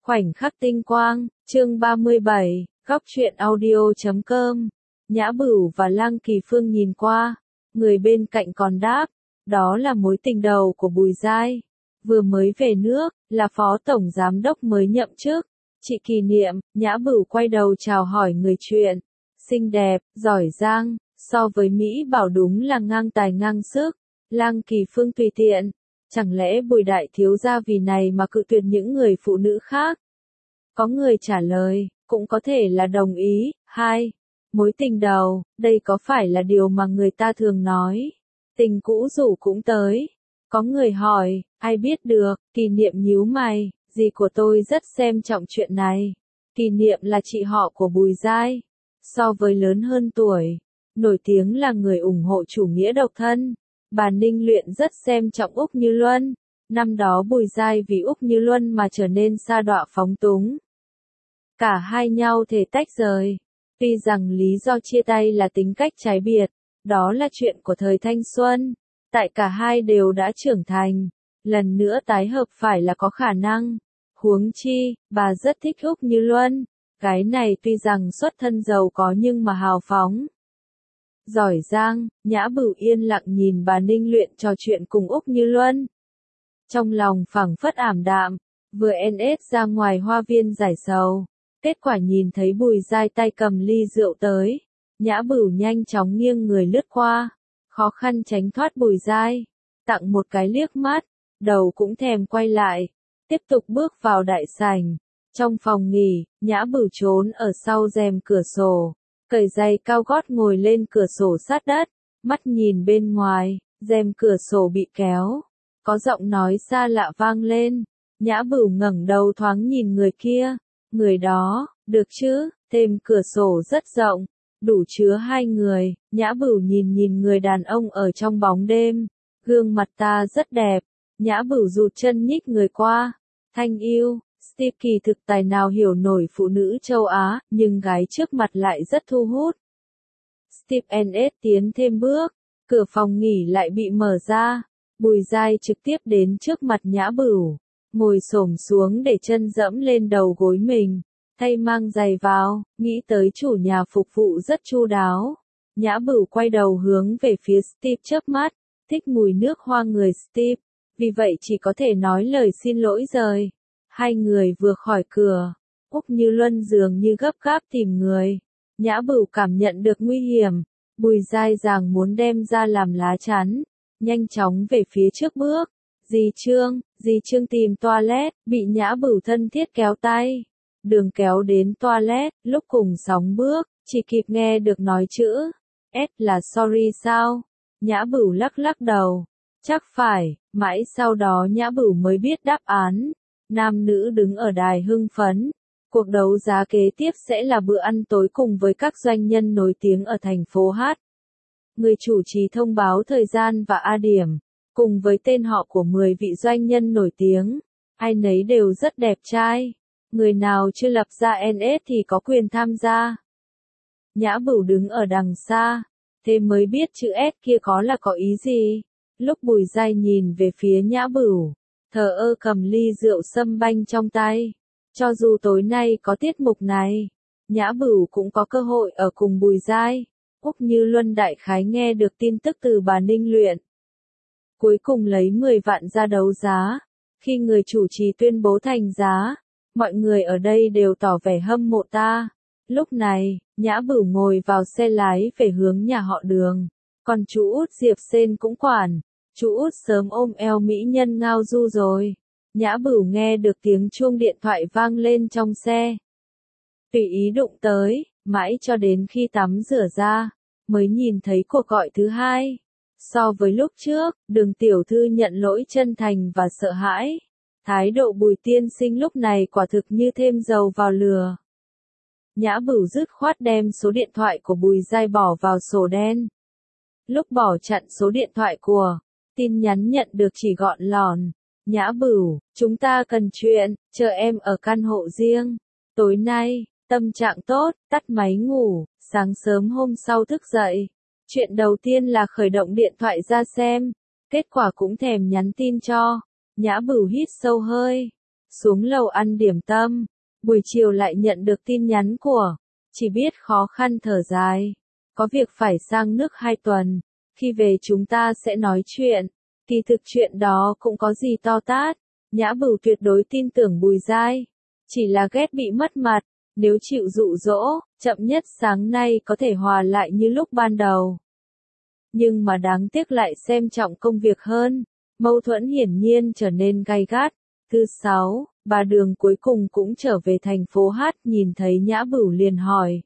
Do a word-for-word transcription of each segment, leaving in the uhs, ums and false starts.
Khoảnh khắc tinh quang, chương ba mươi bảy, góc truyện audio chấm com. Nhã Bửu và Lăng Kỳ Phương nhìn qua, người bên cạnh còn đáp, đó là mối tình đầu của Bùi Giai. Vừa mới về nước, là phó tổng giám đốc mới nhậm chức. Chị Kỷ Niệm, Nhã Bửu quay đầu chào hỏi người chuyện. Xinh đẹp, giỏi giang, so với Mỹ Bảo đúng là ngang tài ngang sức. Lăng Kỳ Phương tùy tiện. Chẳng lẽ Bùi đại thiếu gia vì này mà cự tuyệt những người phụ nữ khác? Có người trả lời, cũng có thể là đồng ý. Hai, mối tình đầu, đây có phải là điều mà người ta thường nói? Tình cũ rủ cũng tới. Có người hỏi, ai biết được? Kỷ Niệm nhíu mày, dì của tôi rất xem trọng chuyện này. Kỷ Niệm là chị họ của Bùi Giai, so với lớn hơn tuổi, nổi tiếng là người ủng hộ chủ nghĩa độc thân. Bà Ninh Luyện rất xem trọng Úc Như Luân. Năm đó Bùi Giai vì Úc Như Luân mà trở nên sa đọa phóng túng. Cả hai nhau thể tách rời. Tuy rằng lý do chia tay là tính cách trái biệt, đó là chuyện của thời thanh xuân. Tại cả hai đều đã trưởng thành, lần nữa tái hợp phải là có khả năng. Huống chi, bà rất thích Úc Như Luân. Cái này tuy rằng xuất thân giàu có nhưng mà hào phóng. Giỏi giang, Nhã Bửu yên lặng nhìn bà Ninh Luyện trò chuyện cùng Úc Như Luân. Trong lòng phảng phất ảm đạm, vừa en ét ra ngoài hoa viên giải sầu. Kết quả nhìn thấy Bùi Giai tay cầm ly rượu tới. Nhã Bửu nhanh chóng nghiêng người lướt qua, khó khăn tránh thoát Bùi Giai, tặng một cái liếc mắt, đầu cũng thèm quay lại, tiếp tục bước vào đại sảnh. Trong phòng nghỉ, Nhã Bửu trốn ở sau rèm cửa sổ, cởi giày cao gót ngồi lên cửa sổ sát đất, mắt nhìn bên ngoài, rèm cửa sổ bị kéo, có giọng nói xa lạ vang lên. Nhã Bửu ngẩng đầu thoáng nhìn người kia, người đó, được chứ, thêm cửa sổ rất rộng, đủ chứa hai người. Nhã Bửu nhìn nhìn người đàn ông ở trong bóng đêm, gương mặt ta rất đẹp. Nhã Bửu rụt chân nhích người qua, thanh yêu. Steve kỳ thực tài nào hiểu nổi phụ nữ châu Á, nhưng gái trước mặt lại rất thu hút. Steve en ét tiến thêm bước, cửa phòng nghỉ lại bị mở ra. Bùi Giai trực tiếp đến trước mặt Nhã Bửu, ngồi xổm xuống để chân dẫm lên đầu gối mình, thay mang giày vào, nghĩ tới chủ nhà phục vụ rất chu đáo. Nhã Bửu quay đầu hướng về phía Steve chớp mắt, thích mùi nước hoa người Steve, vì vậy chỉ có thể nói lời xin lỗi rời. Hai người vừa khỏi cửa, Úc Như Luân dường như gấp gáp tìm người. Nhã Bửu cảm nhận được nguy hiểm, Bùi Giai giàng muốn đem ra làm lá chắn, nhanh chóng về phía trước bước. Dì Trương, dì Trương tìm toilet, bị Nhã Bửu thân thiết kéo tay. Đường kéo đến toilet, lúc cùng sóng bước, chỉ kịp nghe được nói chữ S là sorry sao? Nhã Bửu lắc lắc đầu, chắc phải. Mãi sau đó Nhã Bửu mới biết đáp án. Nam nữ đứng ở đài hưng phấn. Cuộc đấu giá kế tiếp sẽ là bữa ăn tối cùng với các doanh nhân nổi tiếng ở thành phố Hát. Người chủ trì thông báo thời gian và a điểm, cùng với tên họ của mười vị doanh nhân nổi tiếng. Ai nấy đều rất đẹp trai. Người nào chưa lập ra en ét thì có quyền tham gia. Nhã Bửu đứng ở đằng xa, thế mới biết chữ S kia có là có ý gì. Lúc Bùi Giai nhìn về phía Nhã Bửu, thờ ơ cầm ly rượu sâm banh trong tay. Cho dù tối nay có tiết mục này, Nhã Bửu cũng có cơ hội ở cùng Bùi Giai. Úc Như Luân đại khái nghe được tin tức từ bà Ninh Luyện, cuối cùng lấy mười vạn ra đấu giá. Khi người chủ trì tuyên bố thành giá, mọi người ở đây đều tỏ vẻ hâm mộ ta. Lúc này, Nhã Bửu ngồi vào xe lái về hướng nhà họ Đường, còn chú út Diệp Sên cũng quản. Chú út sớm ôm eo mỹ nhân Ngao Du rồi. Nhã Bửu nghe được tiếng chuông điện thoại vang lên trong xe, tùy ý đụng tới, mãi cho đến khi tắm rửa ra, mới nhìn thấy cuộc gọi thứ hai. So với lúc trước, Đường tiểu thư nhận lỗi chân thành và sợ hãi. Thái độ Bùi tiên sinh lúc này quả thực như thêm dầu vào lửa. Nhã Bửu dứt khoát đem số điện thoại của Bùi Giai bỏ vào sổ đen. Lúc bỏ chặn số điện thoại của, tin nhắn nhận được chỉ gọn lỏn. Nhã Bửu, chúng ta cần chuyện, chờ em ở căn hộ riêng. Tối nay, tâm trạng tốt, tắt máy ngủ, sáng sớm hôm sau thức dậy. Chuyện đầu tiên là khởi động điện thoại ra xem, kết quả cũng thèm nhắn tin cho. Nhã Bửu hít sâu hơi, xuống lầu ăn điểm tâm, buổi chiều lại nhận được tin nhắn của, chỉ biết khó khăn thở dài. Có việc phải sang nước hai tuần, khi về chúng ta sẽ nói chuyện. Kỳ thực chuyện đó cũng có gì to tát, Nhã Bửu tuyệt đối tin tưởng Bùi Giai. Chỉ là ghét bị mất mặt, nếu chịu dụ dỗ, chậm nhất sáng nay có thể hòa lại như lúc ban đầu. Nhưng mà đáng tiếc lại xem trọng công việc hơn, mâu thuẫn hiển nhiên trở nên gay gắt. Thứ sáu, bà Đường cuối cùng cũng trở về thành phố Hát, nhìn thấy Nhã Bửu liền hỏi.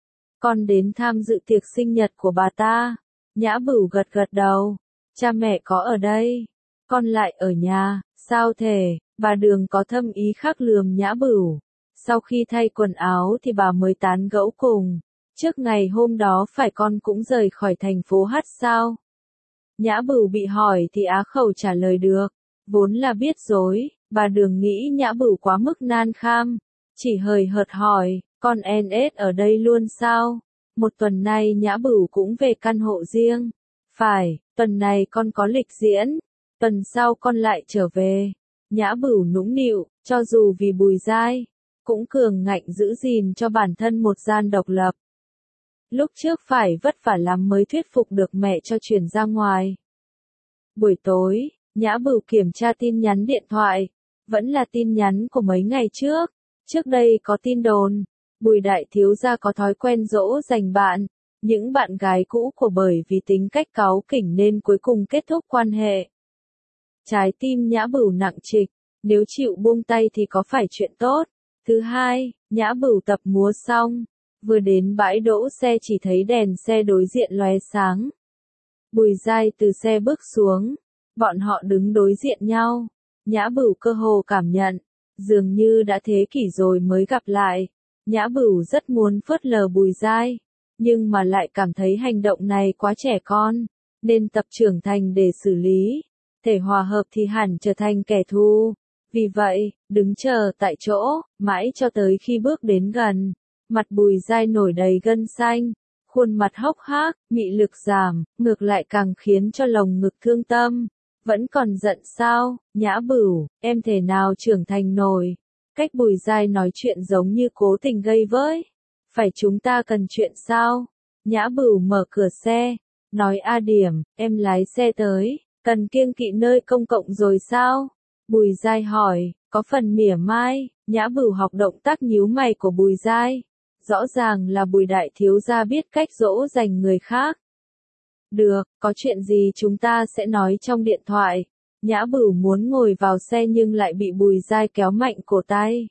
Con đến tham dự tiệc sinh nhật của bà ta. Nhã Bửu gật gật đầu. Cha mẹ có ở đây. Con lại ở nhà, sao thể? Bà Đường có thâm ý khác lườm Nhã Bửu. Sau khi thay quần áo thì bà mới tán gẫu cùng. Trước ngày hôm đó phải con cũng rời khỏi thành phố Hát sao? Nhã Bửu bị hỏi thì á khẩu trả lời được. Vốn là biết dối, bà Đường nghĩ Nhã Bửu quá mức nan kham. Chỉ hời hợt hỏi, con en ét ở đây luôn sao? Một tuần nay Nhã Bửu cũng về căn hộ riêng. Phải, tuần này con có lịch diễn. Tuần sau con lại trở về. Nhã Bửu nũng nịu, cho dù vì Bùi Giai, cũng cường ngạnh giữ gìn cho bản thân một gian độc lập. Lúc trước phải vất vả lắm mới thuyết phục được mẹ cho chuyển ra ngoài. Buổi tối, Nhã Bửu kiểm tra tin nhắn điện thoại. Vẫn là tin nhắn của mấy ngày trước. Trước đây có tin đồn, Bùi đại thiếu gia có thói quen dỗ dành bạn, những bạn gái cũ của bởi vì tính cách cáu kỉnh nên cuối cùng kết thúc quan hệ. Trái tim Nhã Bửu nặng trịch, nếu chịu buông tay thì có phải chuyện tốt. Thứ hai, Nhã Bửu tập múa xong, vừa đến bãi đỗ xe chỉ thấy đèn xe đối diện lóe sáng. Bùi Giai từ xe bước xuống, bọn họ đứng đối diện nhau. Nhã Bửu cơ hồ cảm nhận, dường như đã thế kỷ rồi mới gặp lại. Nhã Bửu rất muốn phớt lờ Bùi Giai, nhưng mà lại cảm thấy hành động này quá trẻ con, nên tập trưởng thành để xử lý. Thể hòa hợp thì hẳn trở thành kẻ thù. Vì vậy, đứng chờ tại chỗ, mãi cho tới khi bước đến gần, mặt Bùi Giai nổi đầy gân xanh, khuôn mặt hốc hác, mị lực giảm, ngược lại càng khiến cho lồng ngực thương tâm. Vẫn còn giận sao? Nhã Bửu, em thể nào trưởng thành nổi? Cách Bùi Giai nói chuyện giống như cố tình gây với. Phải chúng ta cần chuyện sao? Nhã Bửu mở cửa xe, nói A Điểm, em lái xe tới, cần kiêng kỵ nơi công cộng rồi sao? Bùi Giai hỏi, có phần mỉa mai. Nhã Bửu học động tác nhíu mày của Bùi Giai. Rõ ràng là Bùi đại thiếu gia biết cách dỗ dành người khác. Được, có chuyện gì chúng ta sẽ nói trong điện thoại. Nhã Bửu muốn ngồi vào xe nhưng lại bị Bùi Giai kéo mạnh cổ tay.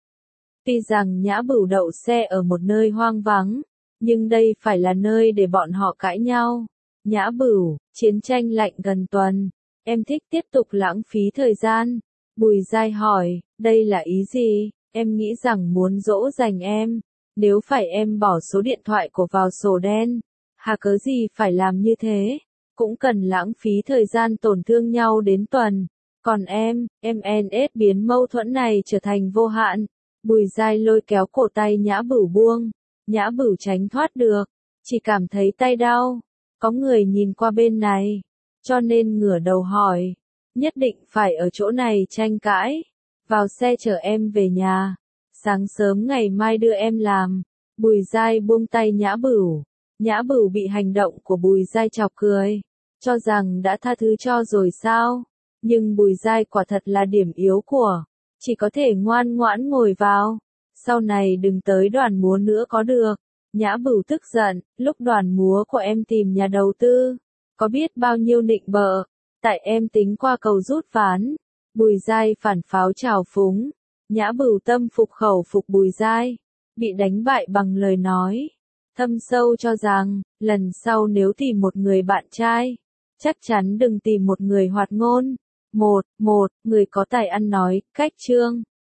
Tuy rằng Nhã Bửu đậu xe ở một nơi hoang vắng, nhưng đây phải là nơi để bọn họ cãi nhau. Nhã Bửu, chiến tranh lạnh gần tuần, em thích tiếp tục lãng phí thời gian. Bùi Giai hỏi, đây là ý gì? Em nghĩ rằng muốn dỗ dành em, nếu phải em bỏ số điện thoại của vào sổ đen. Hà cớ gì phải làm như thế? Cũng cần lãng phí thời gian tổn thương nhau đến tuần. Còn em, em en ét biến mâu thuẫn này trở thành vô hạn. Bùi Giai lôi kéo cổ tay Nhã Bửu buông. Nhã Bửu tránh thoát được, chỉ cảm thấy tay đau. Có người nhìn qua bên này, cho nên ngửa đầu hỏi. Nhất định phải ở chỗ này tranh cãi. Vào xe chở em về nhà. Sáng sớm ngày mai đưa em làm. Bùi Giai buông tay Nhã Bửu. Nhã Bửu bị hành động của Bùi Giai chọc cười. Cho rằng đã tha thứ cho rồi sao? Nhưng Bùi Giai quả thật là điểm yếu của. Chỉ có thể ngoan ngoãn ngồi vào. Sau này đừng tới đoàn múa nữa có được. Nhã Bửu tức giận, lúc đoàn múa của em tìm nhà đầu tư. Có biết bao nhiêu nịnh bợ. Tại em tính qua cầu rút ván. Bùi Giai phản pháo trào phúng. Nhã Bửu tâm phục khẩu phục Bùi Giai. Bị đánh bại bằng lời nói. Thâm sâu cho rằng, lần sau nếu tìm một người bạn trai, chắc chắn đừng tìm một người hoạt ngôn. Một, một, người có tài ăn nói, cách chương.